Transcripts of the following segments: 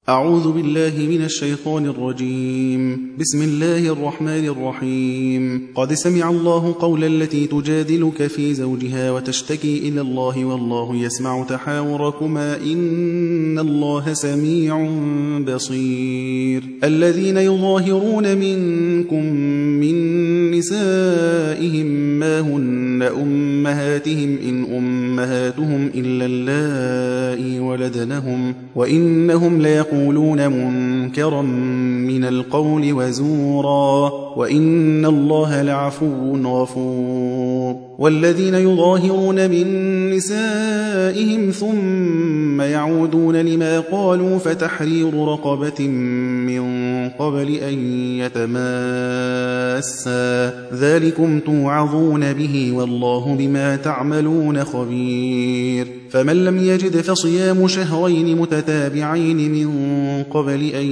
أعوذ بالله من الشيطان الرجيم. بسم الله الرحمن الرحيم. قد سمع الله قول التي تجادلك في زوجها وتشتكي إلى الله والله يسمع تحاوركما إن الله سميع بصير. الذين يظاهرون منكم من نسائهم ما هن أمهاتهم إن أمهاتهم إلا اللائي ولدنهم وإنهم ليقولون منكرا من القول وزورا وإن الله لعفو غفور. والذين يظاهرون من نسائهم ثم يعودون لما قالوا فتحرير رقبة من قبل أن يتماسا ذلكم توعظون به والله بما تعملون خبير. فمن لم يجد فصيام شهرين متتابعين من قبل أن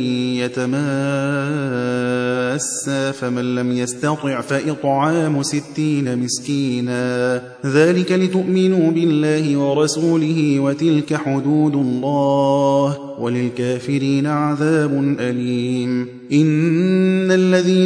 يتماسا فمن لم يستطع فإطعام 60 مسكينا ذلك لتؤمنوا بالله ورسوله وتلك حدود الله وللكافرين عذاب أليم. إن الذين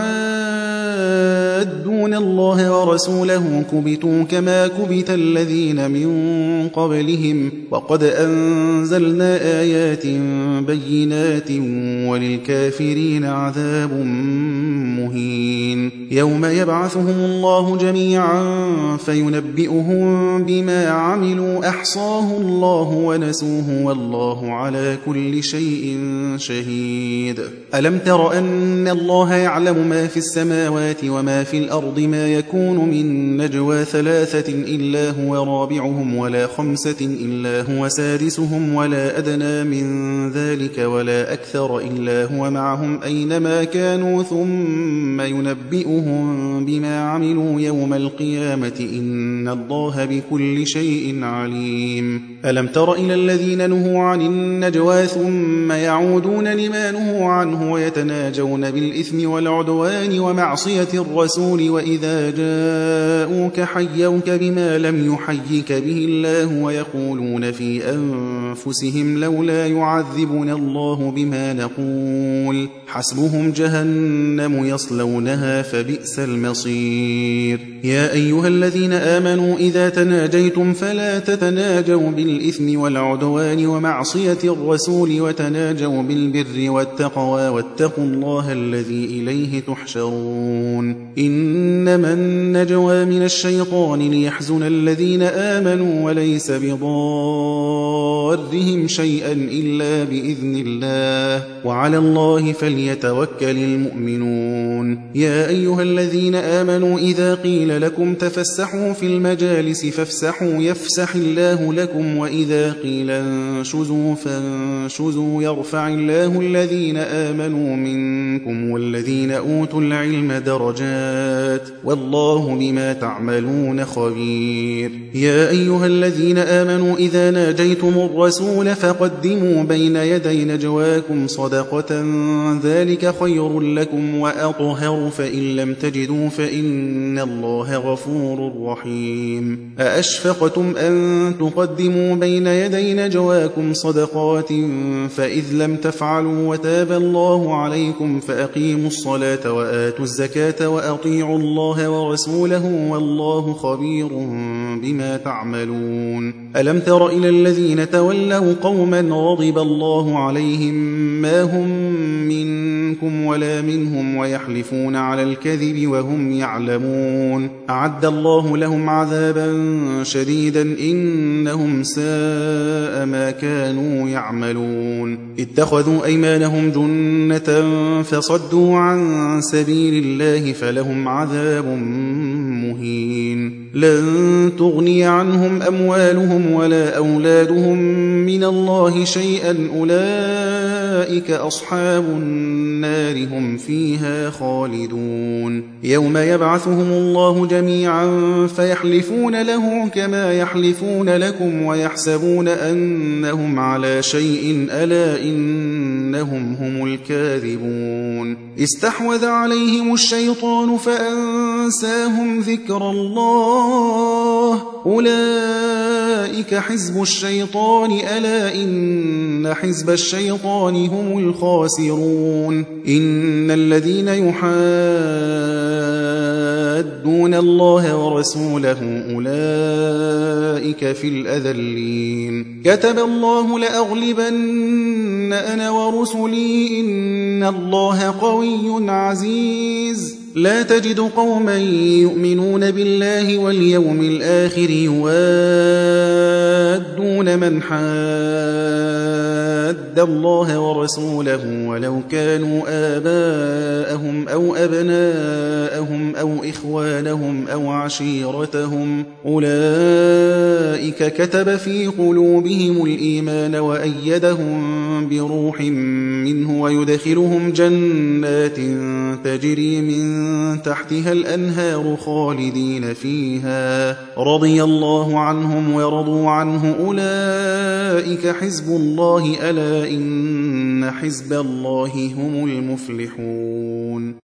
يحادون الله ورسوله كبتوا كما كبت الذين من قبلهم وقد أنزلنا آيات بينات وللكافرين عذاب مهين. يوم يبعثهم الله جميعا فينبئهم بما عملوا أحصاه الله ونسوه والله على كل شيء شهيد. ألم تر أن الله يعلم ما في السماوات وما في الأرض ما يكون من نجوى 3 إلا هو رابعهم ولا 5 إلا هو سادسهم ولا أدنى من ذلك ولا أكثر إلا هو معهم أينما كانوا ثم ينبئهم بما عملوا يوم القيامة إن الله بكل شيء عليم. ألم تر إلى الذين نهوا عن النجوى ثم يعودون لما نهوا عنه ويتناجون بالإثم والعدوان ومعصية الرسول وإذا جاءوك حيوك بما لم يحيك به الله ويقولون في أنفسهم لولا يعذبنا الله بما نقول حسبهم جهنم يصلونها فبئس المصير. يا أيها الذين آمنوا إذا تناجيتم فلا تتناجوا بالإثم والعدوان ومعصية الرسول وتناجوا بالبر والتقوى واتقوا الله الذي إليه تحشرون. إنما النجوى من الشيطان ليحزن الذين آمنوا وليس بضارهم شيئا إلا بإذن الله وعلى الله فليتوكل المؤمنون. يا أيها الذين آمنوا إذا قيل لكم تفسحوا في المجالس فافسحوا يفسح الله لكم وإذا قيل انشزوا فانشزوا يرفع الله الذين آمنوا منكم والذين أوتوا العلم درجات والله بما تعملون خبير. يا أيها الذين آمنوا إذا ناجيتم الرسول فقدموا بين يدي نجواكم صدقة ذلك خير لكم وأطهر فإن لم تجدوا فإن الله غفور رحيم. أأشفقتم أن تقدموا بين يدي نجواكم صدقات فإذ لم تفعلوا وتاب الله عليكم فأقيموا الصلاة وآتوا الزكاة وأطيعوا الله ورسوله والله خبير بما تعملون. ألم تر إلى الذين تولوا قوما غضب الله عليهم ما هم منكم ولا منهم ويحلفون على الكذب وهم يعلمون أعد الله لهم عذابا شديدا إنهم ساء ما كانوا يعملون. اتخذوا أيمانهم جنة فصدوا عن سبيل الله فلهم عذاب مهين. لن تغني عنهم أموالهم ولا أولادهم من الله شيئا أولئك أصحاب النار هم فيها خالدون. يوم يبعثهم الله جميعا فيحلفون له كما يحلفون لكم ويحسبون أنهم على شيء ألا إنهم هم الكاذبون. استحوذ عليهم الشيطان فأنساهم ذكر ذكر الله أولئك حزب الشيطان ألا إن حزب الشيطان هم الخاسرون إن الذين يحادون الله ورسوله أولئك في الأذلين كتب الله لأغلبن أنا ورسلي إن الله قوي عزيز لا تجد قوما يؤمنون بالله واليوم الآخر يوادون من حاد الله ورسوله ولو كانوا آباءهم أو أبناءهم أو إخوانهم أو عشيرتهم أولئك كتب في قلوبهم الإيمان وأيدهم بروح منه ويدخلهم جنات تجري من تحتها الأنهار خالدين فيها رضي الله عنهم ورضوا عنه أولئك حزب الله ألا إن حزب الله هم المفلحون